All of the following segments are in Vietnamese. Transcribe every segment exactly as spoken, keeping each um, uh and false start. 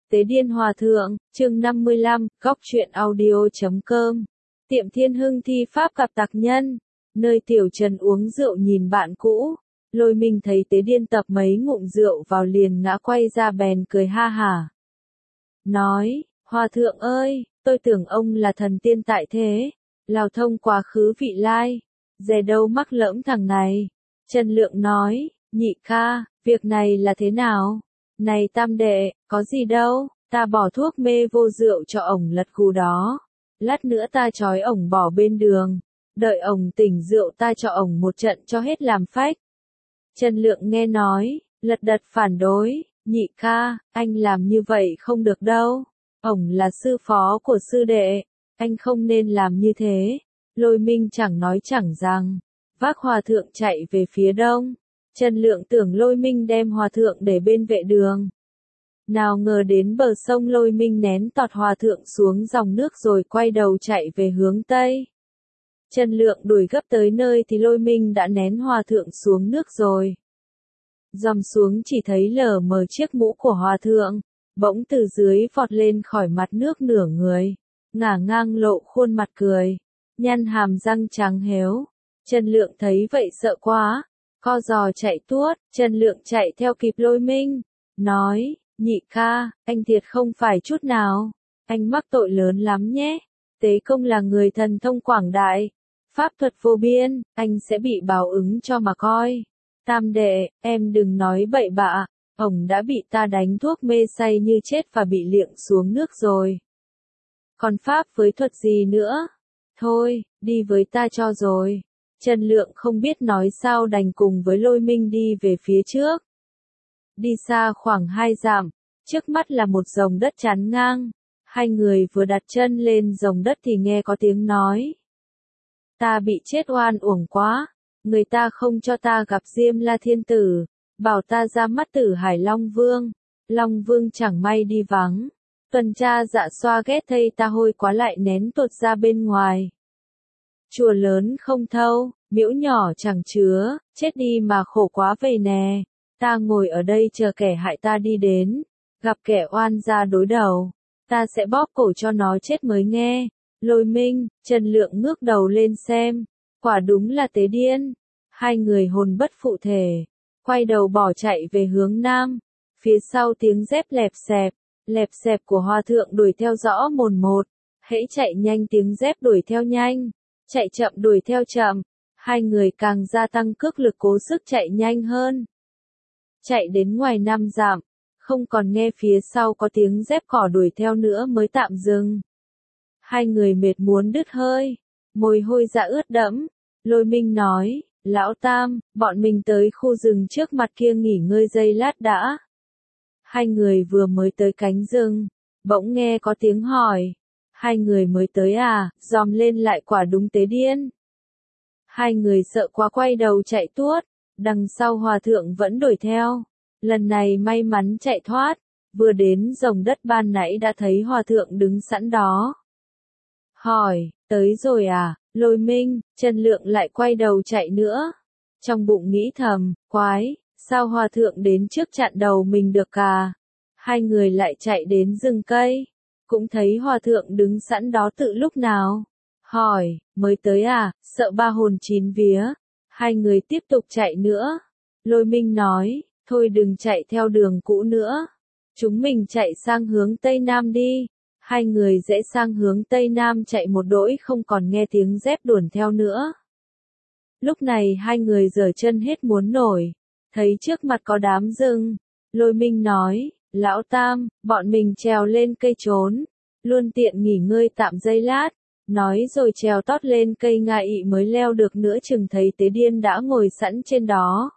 Tế Điên Hòa Thượng, chương năm mươi lăm, góc truyện audio chấm com. Tiệm Thiên Hưng thi pháp gặp tặc nhân. Nơi Tiểu Trần uống rượu nhìn bạn cũ. Lôi Minh thấy Tế Điên tập mấy ngụm rượu vào liền ngã quay ra bèn cười ha hả. Nói, Hòa Thượng ơi, tôi tưởng ông là thần tiên tại thế. Lào thông quá khứ vị lai. Dè đâu mắc lỡm thằng này. Trần Lượng nói, nhị ca, việc này là thế nào? Này tam đệ, có gì đâu, ta bỏ thuốc mê vô rượu cho ổng lật cù đó. Lát nữa ta trói ổng bỏ bên đường. Đợi ổng tỉnh rượu ta cho ổng một trận cho hết làm phách. Trần Lượng nghe nói, lật đật phản đối, nhị ca, anh làm như vậy không được đâu. Ổng là sư phó của sư đệ, anh không nên làm như thế. Lôi Minh chẳng nói chẳng rằng, vác Hòa Thượng chạy về phía đông. Trần Lượng tưởng Lôi Minh đem Hòa Thượng để bên vệ đường. Nào ngờ đến bờ sông Lôi Minh nén tọt Hòa Thượng xuống dòng nước rồi quay đầu chạy về hướng Tây. Trần Lượng đuổi gấp tới nơi thì Lôi Minh đã nén Hòa Thượng xuống nước rồi. Dòm xuống chỉ thấy lờ mờ chiếc mũ của Hòa Thượng, bỗng từ dưới vọt lên khỏi mặt nước nửa người, ngả ngang lộ khuôn mặt cười, nhăn hàm răng trắng héo. Trần Lượng thấy vậy sợ quá. Co giò chạy tuốt, Trần Lượng chạy theo kịp Lôi Minh, nói, nhị ca, anh thiệt không phải chút nào, anh mắc tội lớn lắm nhé, Tế Công là người thần thông quảng đại, pháp thuật vô biên, anh sẽ bị báo ứng cho mà coi. Tam đệ, em đừng nói bậy bạ, ổng đã bị ta đánh thuốc mê say như chết và bị liệng xuống nước rồi. Còn pháp với thuật gì nữa? Thôi, đi với ta cho rồi. Trần Lượng không biết nói sao đành cùng với Lôi Minh đi về phía trước. Đi xa khoảng hai dặm, trước mắt là một dòng đất chắn ngang. Hai người vừa đặt chân lên dòng đất thì nghe có tiếng nói. Ta bị chết oan uổng quá, người ta không cho ta gặp Diêm La Thiên Tử, bảo ta ra mắt Tử Hải Long Vương. Long Vương chẳng may đi vắng, tuần tra dạ xoa ghét thây ta hôi quá lại nén tuột ra bên ngoài. Chùa lớn không thâu, miễu nhỏ chẳng chứa, chết đi mà khổ quá vậy nè. Ta ngồi ở đây chờ kẻ hại ta đi đến, gặp kẻ oan ra đối đầu, ta sẽ bóp cổ cho nó chết mới nghe. Lôi Minh, Trần Lượng ngước đầu lên xem, quả đúng là Tế Điên. Hai người hồn bất phụ thể, quay đầu bỏ chạy về hướng nam. Phía sau tiếng dép lẹp xẹp, lẹp xẹp của Hòa Thượng đuổi theo rõ mồn một, hễ chạy nhanh tiếng dép đuổi theo nhanh. Chạy chậm đuổi theo chậm, hai người càng gia tăng cước lực cố sức chạy nhanh hơn. Chạy đến ngoài năm dặm, không còn nghe phía sau có tiếng dép cỏ đuổi theo nữa mới tạm dừng. Hai người mệt muốn đứt hơi, mồ hôi dạ ướt đẫm. Lôi Minh nói, Lão Tam, bọn mình tới khu rừng trước mặt kia nghỉ ngơi giây lát đã. Hai người vừa mới tới cánh rừng, bỗng nghe có tiếng hỏi. Hai người mới tới à, dòm lên lại quả đúng Tế Điên. Hai người sợ quá quay đầu chạy tuốt, đằng sau Hòa Thượng vẫn đuổi theo. Lần này may mắn chạy thoát, vừa đến dòng đất ban nãy đã thấy Hòa Thượng đứng sẵn đó. Hỏi, tới rồi à, Lôi Minh, Trần Lượng lại quay đầu chạy nữa. Trong bụng nghĩ thầm, quái, sao Hòa Thượng đến trước chặn đầu mình được à? Hai người lại chạy đến rừng cây. Cũng thấy Hòa Thượng đứng sẵn đó tự lúc nào. Hỏi, mới tới à, sợ ba hồn chín vía. Hai người tiếp tục chạy nữa. Lôi Minh nói, thôi đừng chạy theo đường cũ nữa. Chúng mình chạy sang hướng Tây Nam đi. Hai người dễ sang hướng Tây Nam chạy một đỗi không còn nghe tiếng dép đuổi theo nữa. Lúc này hai người giở chân hết muốn nổi. Thấy trước mặt có đám rừng. Lôi Minh nói, Lão Tam, bọn mình trèo lên cây trốn, luôn tiện nghỉ ngơi tạm giây lát, nói rồi trèo tót lên cây nga ị mới leo được nữa chừng thấy Tế Điên đã ngồi sẵn trên đó.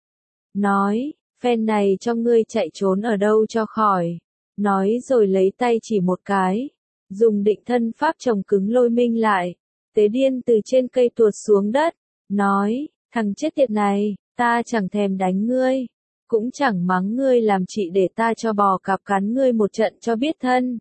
Nói, phen này cho ngươi chạy trốn ở đâu cho khỏi, nói rồi lấy tay chỉ một cái, dùng định thân pháp chồng cứng Lôi Minh lại. Tế Điên từ trên cây tuột xuống đất, nói, thằng chết tiệt này, ta chẳng thèm đánh ngươi. Cũng chẳng mắng ngươi làm chị để ta cho bò cạp cắn ngươi một trận cho biết thân.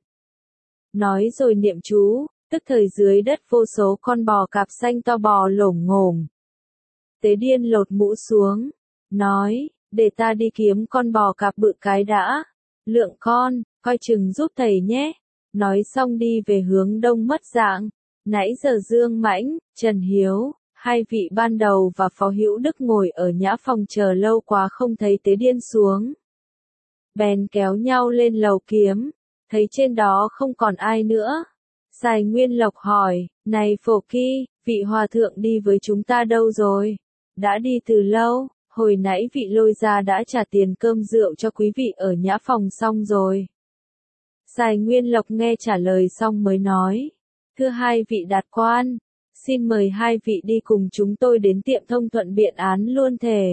Nói rồi niệm chú, tức thời dưới đất vô số con bò cạp xanh to bò lổm ngổm. Tế Điên lột mũ xuống, nói, để ta đi kiếm con bò cạp bự cái đã. Lượng con, coi chừng giúp thầy nhé. Nói xong đi về hướng đông mất dạng. Nãy giờ Dương Mãnh, Trần Hiếu, hai vị ban đầu và Phó Hữu Đức ngồi ở nhã phòng chờ lâu quá không thấy Tế Điên xuống. Bèn kéo nhau lên lầu kiếm, thấy trên đó không còn ai nữa. Sài Nguyên Lộc hỏi, này Phổ Kỳ, vị hòa thượng đi với chúng ta đâu rồi? Đã đi từ lâu, hồi nãy vị Lôi gia đã trả tiền cơm rượu cho quý vị ở nhã phòng xong rồi. Sài Nguyên Lộc nghe trả lời xong mới nói, thưa hai vị đạt quan, xin mời hai vị đi cùng chúng tôi đến tiệm thông thuận biện án luôn thể.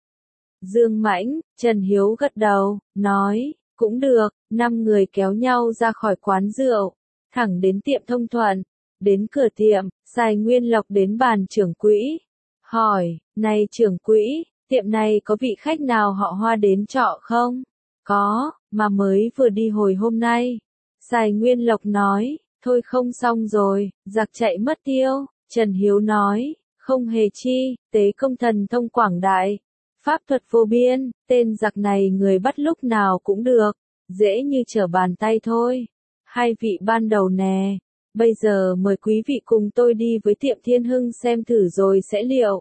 Dương Mãnh, Trần Hiếu gật đầu, nói, cũng được, năm người kéo nhau ra khỏi quán rượu, thẳng đến tiệm thông thuận. Đến cửa tiệm, Sài Nguyên Lộc đến bàn trưởng quỹ, hỏi, này trưởng quỹ, tiệm này có vị khách nào họ Hoa đến trọ không? Có, mà mới vừa đi hồi hôm nay. Sài Nguyên Lộc nói, thôi không xong rồi, giặc chạy mất tiêu. Trần Hiếu nói, không hề chi, tế công thần thông quảng đại, pháp thuật vô biên, tên giặc này người bắt lúc nào cũng được, dễ như trở bàn tay thôi. Hai vị ban đầu nè, bây giờ mời quý vị cùng tôi đi với tiệm Thiên Hưng xem thử rồi sẽ liệu.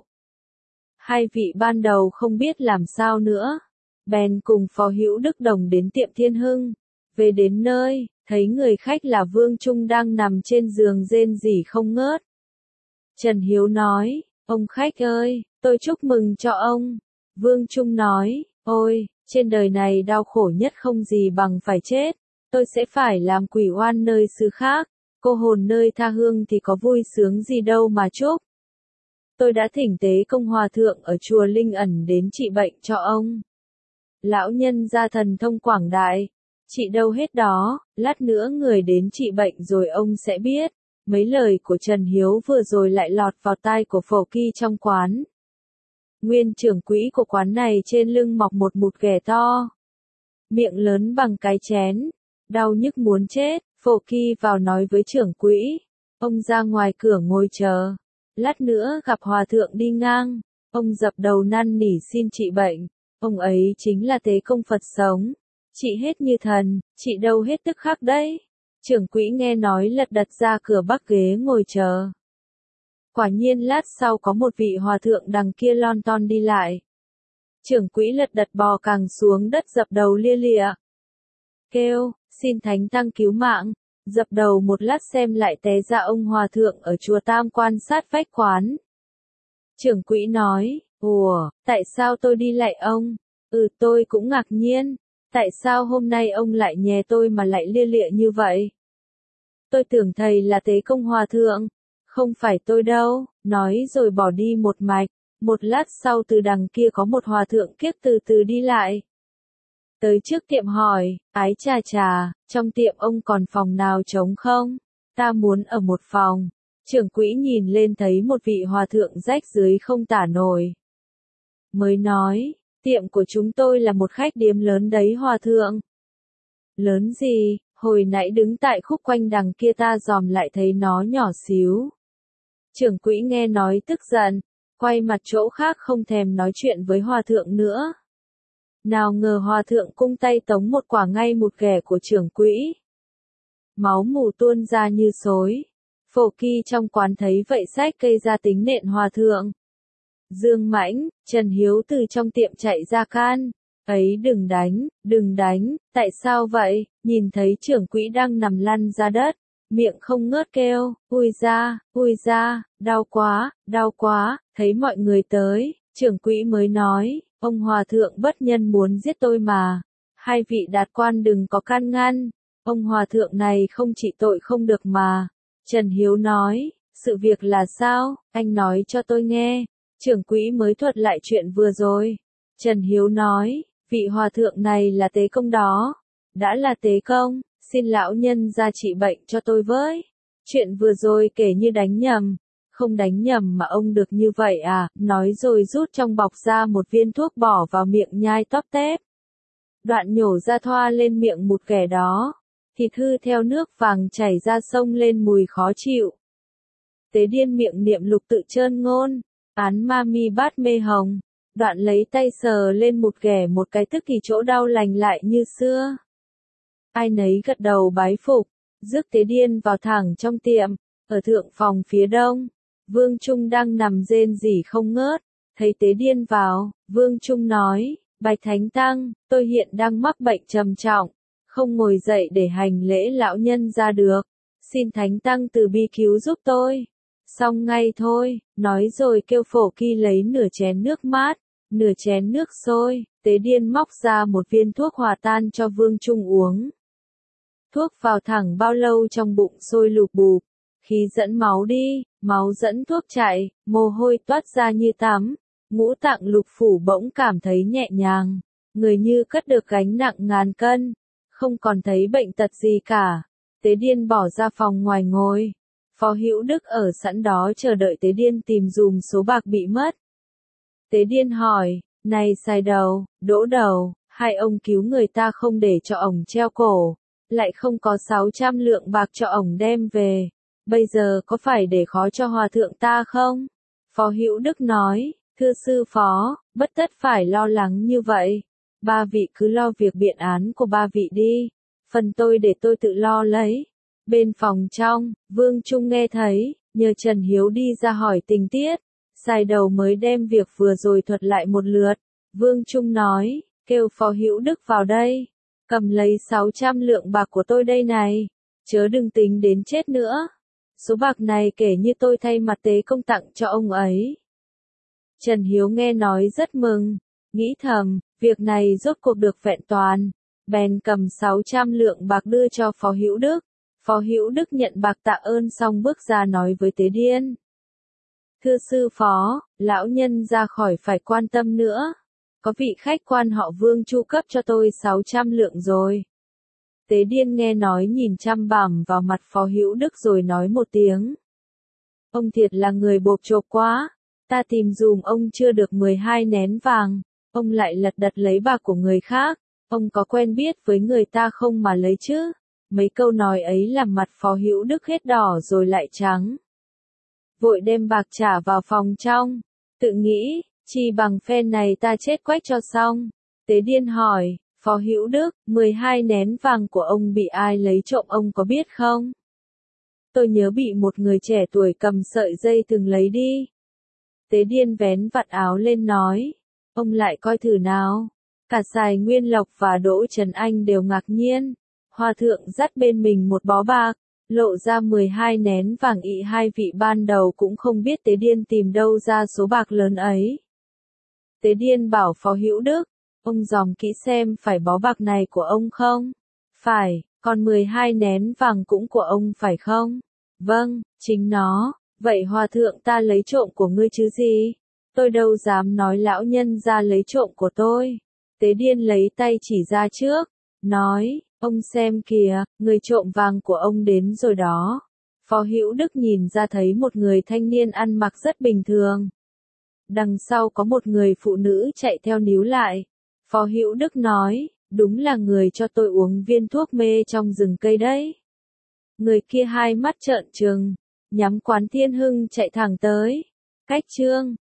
Hai vị ban đầu không biết làm sao nữa, bèn cùng Phó Hữu Đức Đồng đến tiệm Thiên Hưng. Về đến nơi, thấy người khách là Vương Trung đang nằm trên giường rên rỉ không ngớt. Trần Hiếu nói, ông khách ơi, tôi chúc mừng cho ông. Vương Trung nói, ôi, trên đời này đau khổ nhất không gì bằng phải chết. Tôi sẽ phải làm quỷ oan nơi xứ khác, cô hồn nơi tha hương thì có vui sướng gì đâu mà chúc. Tôi đã thỉnh Tế Công Hòa Thượng ở chùa Linh Ẩn đến trị bệnh cho ông. Lão nhân gia thần thông quảng đại, trị đâu hết đó, lát nữa người đến trị bệnh rồi ông sẽ biết. Mấy lời của Trần Hiếu vừa rồi lại lọt vào tai của Phổ Kỳ trong quán. Nguyên trưởng quỹ của quán này trên lưng mọc một mụt ghẻ to, miệng lớn bằng cái chén, đau nhức muốn chết. Phổ Kỳ vào nói với trưởng quỹ, ông ra ngoài cửa ngồi chờ, lát nữa gặp hòa thượng đi ngang, ông dập đầu năn nỉ xin trị bệnh. Ông ấy chính là Tế Công Phật sống, trị hết như thần, trị đâu hết tức khắc đấy. Trưởng quỹ nghe nói lật đật ra cửa bắc ghế ngồi chờ. Quả nhiên lát sau có một vị hòa thượng đằng kia lon ton đi lại. Trưởng quỹ lật đật bò càng xuống đất dập đầu lia lịa. Kêu, xin thánh tăng cứu mạng, dập đầu một lát xem lại té ra ông hòa thượng ở chùa Tam quan sát vách quán. Trưởng quỹ nói, ủa, tại sao tôi đi lại ông? Ừ, tôi cũng ngạc nhiên, tại sao hôm nay ông lại nhè tôi mà lại lia lịa như vậy? Tôi tưởng thầy là Tế Công Hòa Thượng. Không phải tôi đâu, nói rồi bỏ đi một mạch. Một lát sau từ đằng kia có một hòa thượng kiếc từ từ đi lại. Tới trước tiệm hỏi, ái chà chà, trong tiệm ông còn phòng nào trống không? Ta muốn ở một phòng. Trưởng quỹ nhìn lên thấy một vị hòa thượng rách dưới không tả nổi. Mới nói, tiệm của chúng tôi là một khách điếm lớn đấy hòa thượng. Lớn gì, hồi nãy đứng tại khúc quanh đằng kia ta dòm lại thấy nó nhỏ xíu. Trưởng quỹ nghe nói tức giận, quay mặt chỗ khác không thèm nói chuyện với hòa thượng nữa. Nào ngờ hòa thượng cung tay tống một quả ngay một ghẻ của trưởng quỹ. Máu mù tuôn ra như xối. Phổ Kỳ trong quán thấy vậy xách cây ra tính nện hòa thượng. Dương Mãnh, Trần Hiếu từ trong tiệm chạy ra can. Ấy đừng đánh, đừng đánh, tại sao vậy? Nhìn thấy trưởng quỹ đang nằm lăn ra đất, miệng không ngớt kêu, ui ra, ui ra, đau quá, đau quá. Thấy mọi người tới, trưởng quỹ mới nói, ông hòa thượng bất nhân muốn giết tôi mà. Hai vị đạt quan đừng có can ngăn, ông hòa thượng này không trị tội không được mà. Trần Hiếu nói, sự việc là sao, anh nói cho tôi nghe. Trưởng quỹ mới thuật lại chuyện vừa rồi. Trần Hiếu nói, vị hòa thượng này là Tế Công đó. Đã là Tế Công, xin lão nhân ra trị bệnh cho tôi với. Chuyện vừa rồi kể như đánh nhầm. Không đánh nhầm mà ông được như vậy à, nói rồi rút trong bọc ra một viên thuốc bỏ vào miệng nhai tóp tép. Đoạn nhổ ra thoa lên miệng một kẻ đó. Thịt hư theo nước vàng chảy ra sông lên mùi khó chịu. Tế Điên miệng niệm lục tự trơn ngôn, án ma mi bát mê hồng. Đoạn lấy tay sờ lên một ghẻ một cái tức thì chỗ đau lành lại như xưa. Ai nấy gật đầu bái phục, rước Tế Điên vào thẳng trong tiệm, ở thượng phòng phía đông. Vương Trung đang nằm rên rỉ không ngớt, thấy Tế Điên vào, Vương Trung nói, Bạch Thánh Tăng, tôi hiện đang mắc bệnh trầm trọng, không ngồi dậy để hành lễ lão nhân ra được, xin Thánh Tăng từ bi cứu giúp tôi. Xong ngay thôi, nói rồi kêu Phổ Kỳ lấy nửa chén nước mát, nửa chén nước sôi, Tế Điên móc ra một viên thuốc hòa tan cho Vương Trung uống. Thuốc vào thẳng bao lâu trong bụng sôi lục bục, khí dẫn máu đi, máu dẫn thuốc chạy, mồ hôi toát ra như tắm, ngũ tạng lục phủ bỗng cảm thấy nhẹ nhàng, người như cất được gánh nặng ngàn cân, không còn thấy bệnh tật gì cả. Tế Điên bỏ ra phòng ngoài ngồi, Phó Hữu Đức ở sẵn đó chờ đợi Tế Điên tìm dùm số bạc bị mất. Tế Điên hỏi, này Sai Đầu, Đỗ Đầu, hai ông cứu người ta không để cho ổng treo cổ, lại không có sáu trăm lượng bạc cho ổng đem về, bây giờ có phải để khó cho hòa thượng ta không? Phó Hữu Đức nói, thưa sư phó, bất tất phải lo lắng như vậy, ba vị cứ lo việc biện án của ba vị đi, phần tôi để tôi tự lo lấy. Bên phòng trong, Vương Trung nghe thấy, nhờ Trần Hiếu đi ra hỏi tình tiết, Sai Đầu mới đem việc vừa rồi thuật lại một lượt. Vương Trung nói, kêu Phó Hữu Đức vào đây, cầm lấy sáu trăm lượng bạc của tôi đây này, chớ đừng tính đến chết nữa. Số bạc này kể như tôi thay mặt tế công tặng cho ông ấy. Trần Hiếu nghe nói rất mừng, nghĩ thầm, việc này rốt cuộc được vẹn toàn, bèn cầm sáu trăm lượng bạc đưa cho Phó Hữu Đức. Phó Hữu Đức nhận bạc tạ ơn xong bước ra nói với Tế Điên. Thưa sư phó, lão nhân ra khỏi phải quan tâm nữa. Có vị khách quan họ Vương chu cấp cho tôi sáu trăm lượng rồi. Tế Điên nghe nói nhìn chăm bằm vào mặt Phó Hữu Đức rồi nói một tiếng. Ông thiệt là người bộp chộp quá, ta tìm dùm ông chưa được mười hai nén vàng, ông lại lật đật lấy bạc của người khác, ông có quen biết với người ta không mà lấy chứ? Mấy câu nói ấy làm mặt Phó Hữu Đức hết đỏ rồi lại trắng. Vội đem bạc trả vào phòng trong, tự nghĩ, chi bằng phen này ta chết quách cho xong. Tế Điên hỏi, Phó Hữu Đức, mười hai nén vàng của ông bị ai lấy trộm ông có biết không? Tôi nhớ bị một người trẻ tuổi cầm sợi dây từng lấy đi. Tế Điên vén vạt áo lên nói, ông lại coi thử nào. Cả Sài Nguyên Lộc và Đỗ Trần Anh đều ngạc nhiên. Hòa thượng dắt bên mình một bó bạc, lộ ra mười hai nén vàng, ị hai vị ban đầu cũng không biết Tế Điên tìm đâu ra số bạc lớn ấy. Tế Điên bảo Phó Hữu Đức, ông dòm kỹ xem phải bó bạc này của ông không? Phải, còn mười hai nén vàng cũng của ông phải không? Vâng, chính nó, vậy hòa thượng ta lấy trộm của ngươi chứ gì? Tôi đâu dám nói lão nhân ra lấy trộm của tôi. Tế Điên lấy tay chỉ ra trước, nói, ông xem kìa, người trộm vàng của ông đến rồi đó. Phó Hữu Đức nhìn ra thấy một người thanh niên ăn mặc rất bình thường. Đằng sau có một người phụ nữ chạy theo níu lại. Phó Hữu Đức nói, đúng là người cho tôi uống viên thuốc mê trong rừng cây đấy. Người kia hai mắt trợn trừng, nhắm quán Thiên Hưng chạy thẳng tới. Cách chương